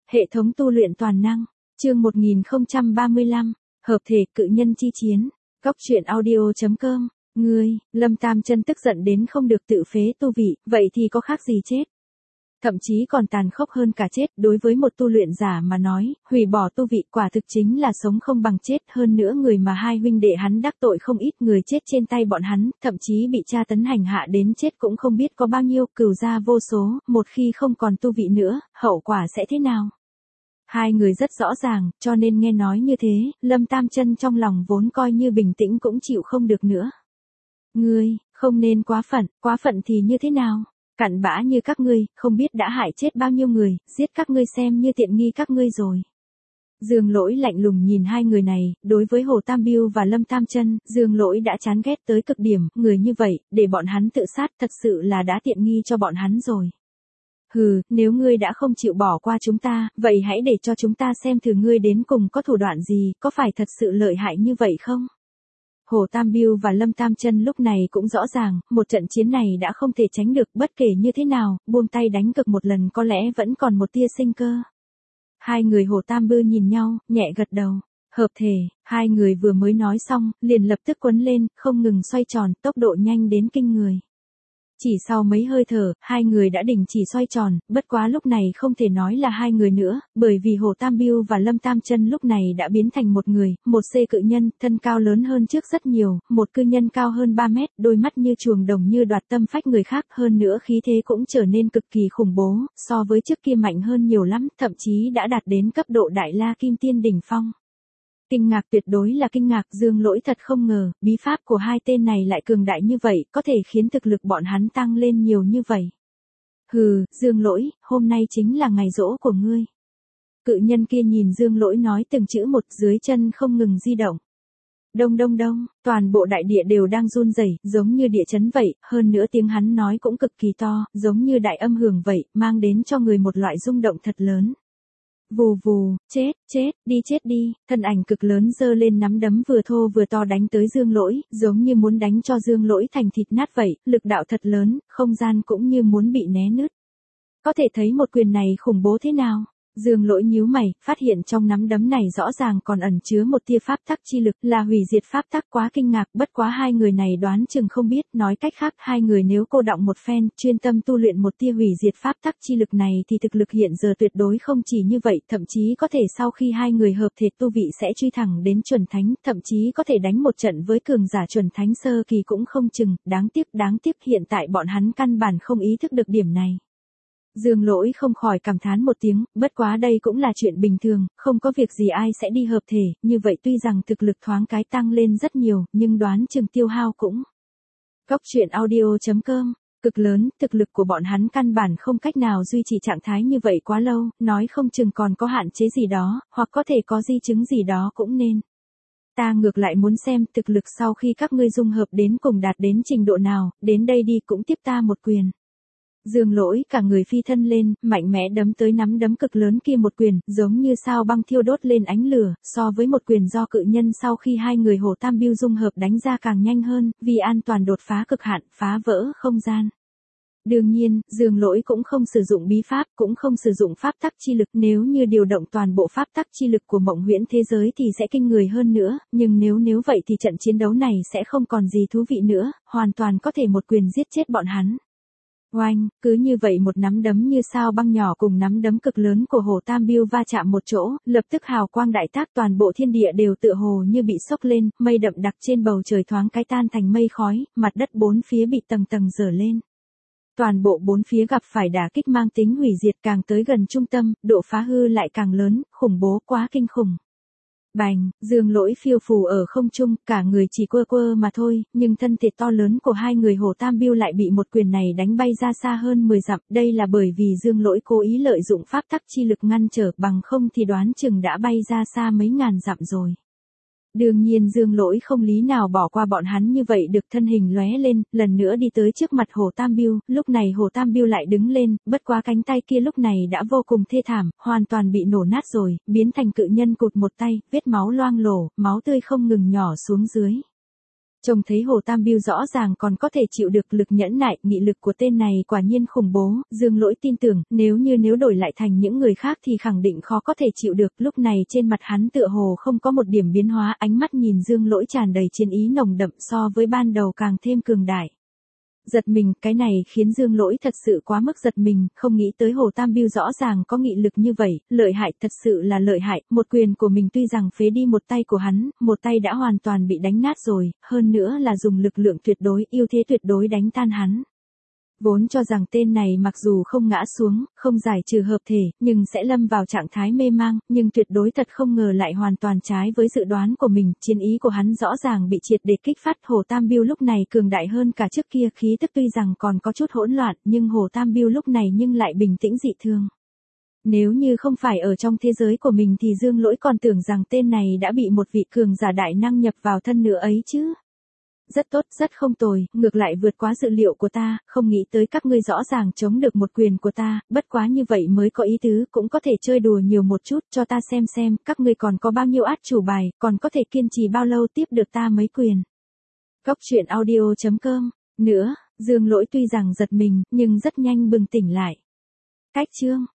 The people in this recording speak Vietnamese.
Hệ thống tu luyện toàn năng, chương 1035, hợp thể cự nhân chi chiến, góc truyện audio.com, Lâm Tam Chân tức giận đến không được tự phế tu vị, vậy thì có khác gì chết. Thậm chí còn tàn khốc hơn cả chết, đối với một tu luyện giả mà nói, hủy bỏ tu vị quả thực chính là sống không bằng chết, hơn nữa người mà hai huynh đệ hắn đắc tội không ít, người chết trên tay bọn hắn, thậm chí bị tra tấn hành hạ đến chết cũng không biết có bao nhiêu, cừu gia vô số, một khi không còn tu vị nữa, hậu quả sẽ thế nào. Hai người rất rõ ràng, cho nên nghe nói như thế, Lâm Tam Chân trong lòng vốn coi như bình tĩnh cũng chịu không được nữa. Ngươi, không nên quá phận thì như thế nào? Cặn bã như các ngươi, không biết đã hại chết bao nhiêu người, giết các ngươi xem như tiện nghi các ngươi rồi. Dương Lỗi lạnh lùng nhìn hai người này, đối với Hồ Tam Biêu và Lâm Tam Chân, Dương Lỗi đã chán ghét tới cực điểm, người như vậy, để bọn hắn tự sát thật sự là đã tiện nghi cho bọn hắn rồi. Hừ, nếu ngươi đã không chịu bỏ qua chúng ta, vậy hãy để cho chúng ta xem thử ngươi đến cùng có thủ đoạn gì, có phải thật sự lợi hại như vậy không? Hồ Tam Biêu và Lâm Tam Chân lúc này cũng rõ ràng, một trận chiến này đã không thể tránh được, bất kể như thế nào, buông tay đánh cực một lần có lẽ vẫn còn một tia sinh cơ. Hai người Hồ Tam Biêu nhìn nhau, nhẹ gật đầu. Hợp thể, hai người vừa mới nói xong, liền lập tức quấn lên, không ngừng xoay tròn, tốc độ nhanh đến kinh người. Chỉ sau mấy hơi thở, hai người đã đình chỉ xoay tròn, bất quá lúc này không thể nói là hai người nữa, bởi vì Hồ Tam Biêu và Lâm Tam Chân lúc này đã biến thành một người, một C cự nhân, thân cao lớn hơn trước rất nhiều, một cự nhân cao hơn 3 mét, đôi mắt như chuồng đồng như đoạt tâm phách người khác, hơn nữa khí thế cũng trở nên cực kỳ khủng bố, so với trước kia mạnh hơn nhiều lắm, thậm chí đã đạt đến cấp độ Đại La Kim Tiên đỉnh phong. Kinh ngạc, tuyệt đối là kinh ngạc, Dương Lỗi thật không ngờ, bí pháp của hai tên này lại cường đại như vậy, có thể khiến thực lực bọn hắn tăng lên nhiều như vậy. Hừ, Dương Lỗi, hôm nay chính là ngày giỗ của ngươi. Cự nhân kia nhìn Dương Lỗi nói từng chữ một, dưới chân không ngừng di động. Đông đông đông, toàn bộ đại địa đều đang run rẩy, giống như địa chấn vậy, hơn nữa tiếng hắn nói cũng cực kỳ to, giống như đại âm hưởng vậy, mang đến cho người một loại rung động thật lớn. Vù vù, chết, đi, thân ảnh cực lớn giơ lên nắm đấm vừa thô vừa to đánh tới Dương Lỗi, giống như muốn đánh cho Dương Lỗi thành thịt nát vậy, lực đạo thật lớn, không gian cũng như muốn bị né nứt. Có thể thấy một quyền này khủng bố thế nào? Dương Lỗi nhíu mày, phát hiện trong nắm đấm này rõ ràng còn ẩn chứa một tia pháp tắc chi lực, là hủy diệt pháp tắc, quá kinh ngạc, bất quá hai người này đoán chừng không biết, nói cách khác, hai người nếu cô đọng một phen, chuyên tâm tu luyện một tia hủy diệt pháp tắc chi lực này thì thực lực hiện giờ tuyệt đối không chỉ như vậy, thậm chí có thể sau khi hai người hợp thể tu vị sẽ truy thẳng đến chuẩn thánh, thậm chí có thể đánh một trận với cường giả chuẩn thánh sơ kỳ cũng không chừng, đáng tiếc hiện tại bọn hắn căn bản không ý thức được điểm này. Dương Lỗi không khỏi cảm thán một tiếng, bất quá đây cũng là chuyện bình thường, không có việc gì ai sẽ đi hợp thể, như vậy tuy rằng thực lực thoáng cái tăng lên rất nhiều, nhưng đoán chừng tiêu hao cũng. Góc truyện audio.com, cực lớn, thực lực của bọn hắn căn bản không cách nào duy trì trạng thái như vậy quá lâu, nói không chừng còn có hạn chế gì đó, hoặc có thể có di chứng gì đó cũng nên. Ta ngược lại muốn xem thực lực sau khi các ngươi dung hợp đến cùng đạt đến trình độ nào, đến đây đi cũng tiếp ta một quyền. Dương Lỗi cả người phi thân lên, mạnh mẽ đấm tới nắm đấm cực lớn kia một quyền, giống như sao băng thiêu đốt lên ánh lửa, so với một quyền do cự nhân sau khi hai người Hồ Tam Biêu dung hợp đánh ra càng nhanh hơn, vì an toàn đột phá cực hạn, phá vỡ không gian. Đương nhiên, Dương Lỗi cũng không sử dụng bí pháp, cũng không sử dụng pháp tắc chi lực, nếu như điều động toàn bộ pháp tắc chi lực của mộng huyễn thế giới thì sẽ kinh người hơn nữa, nhưng nếu vậy thì trận chiến đấu này sẽ không còn gì thú vị nữa, hoàn toàn có thể một quyền giết chết bọn hắn. Oanh, cứ như vậy một nắm đấm như sao băng nhỏ cùng nắm đấm cực lớn của Hồ Tam Biêu va chạm một chỗ, lập tức hào quang đại tác, toàn bộ thiên địa đều tựa hồ như bị sốc lên, mây đậm đặc trên bầu trời thoáng cái tan thành mây khói, mặt đất bốn phía bị tầng tầng dở lên. Toàn bộ bốn phía gặp phải đả kích mang tính hủy diệt, càng tới gần trung tâm, độ phá hư lại càng lớn, khủng bố quá kinh khủng. Bành, Dương Lỗi phiêu phù ở không trung, cả người chỉ quơ mà thôi, nhưng thân thể to lớn của hai người Hồ Tam Biêu lại bị một quyền này đánh bay ra xa hơn 10 dặm, đây là bởi vì Dương Lỗi cố ý lợi dụng pháp tắc chi lực ngăn trở, bằng không thì đoán chừng đã bay ra xa mấy ngàn dặm rồi. Đương nhiên Dương Lỗi không lý nào bỏ qua bọn hắn như vậy được, thân hình lóe lên, lần nữa đi tới trước mặt Hồ Tam Biêu, lúc này Hồ Tam Biêu lại đứng lên, bất quá cánh tay kia lúc này đã vô cùng thê thảm, hoàn toàn bị nổ nát rồi, biến thành cự nhân cụt một tay, vết máu loang lổ, máu tươi không ngừng nhỏ xuống dưới. Trông thấy Hồ Tam Biêu rõ ràng còn có thể chịu được lực nhẫn nại, nghị lực của tên này quả nhiên khủng bố, Dương Lỗi tin tưởng, nếu đổi lại thành những người khác thì khẳng định khó có thể chịu được, lúc này trên mặt hắn tựa hồ không có một điểm biến hóa, ánh mắt nhìn Dương Lỗi tràn đầy chiến ý nồng đậm so với ban đầu càng thêm cường đại. Giật mình, cái này khiến Dương Lỗi thật sự quá mức giật mình, không nghĩ tới Hồ Tam Biêu rõ ràng có nghị lực như vậy, lợi hại, thật sự là lợi hại, một quyền của mình tuy rằng phế đi một tay của hắn, một tay đã hoàn toàn bị đánh nát rồi, hơn nữa là dùng lực lượng tuyệt đối, ưu thế tuyệt đối đánh tan hắn. Vốn cho rằng tên này mặc dù không ngã xuống, không giải trừ hợp thể, nhưng sẽ lâm vào trạng thái mê mang, nhưng tuyệt đối thật không ngờ lại hoàn toàn trái với dự đoán của mình, chiến ý của hắn rõ ràng bị triệt để kích phát. Hồ Tam Biêu lúc này cường đại hơn cả trước kia, khí tức tuy rằng còn có chút hỗn loạn, nhưng Hồ Tam Biêu lúc này nhưng lại bình tĩnh dị thường. Nếu như không phải ở trong thế giới của mình thì Dương Lỗi còn tưởng rằng tên này đã bị một vị cường giả đại năng nhập vào thân nữa ấy chứ. Rất tốt, rất không tồi, ngược lại vượt quá dự liệu của ta, không nghĩ tới các ngươi rõ ràng chống được một quyền của ta, bất quá như vậy mới có ý tứ, cũng có thể chơi đùa nhiều một chút, cho ta xem, các ngươi còn có bao nhiêu át chủ bài, còn có thể kiên trì bao lâu tiếp được ta mấy quyền. Góc truyện audio.com. Nữa, Dương Lỗi tuy rằng giật mình, nhưng rất nhanh bừng tỉnh lại. Cách chương.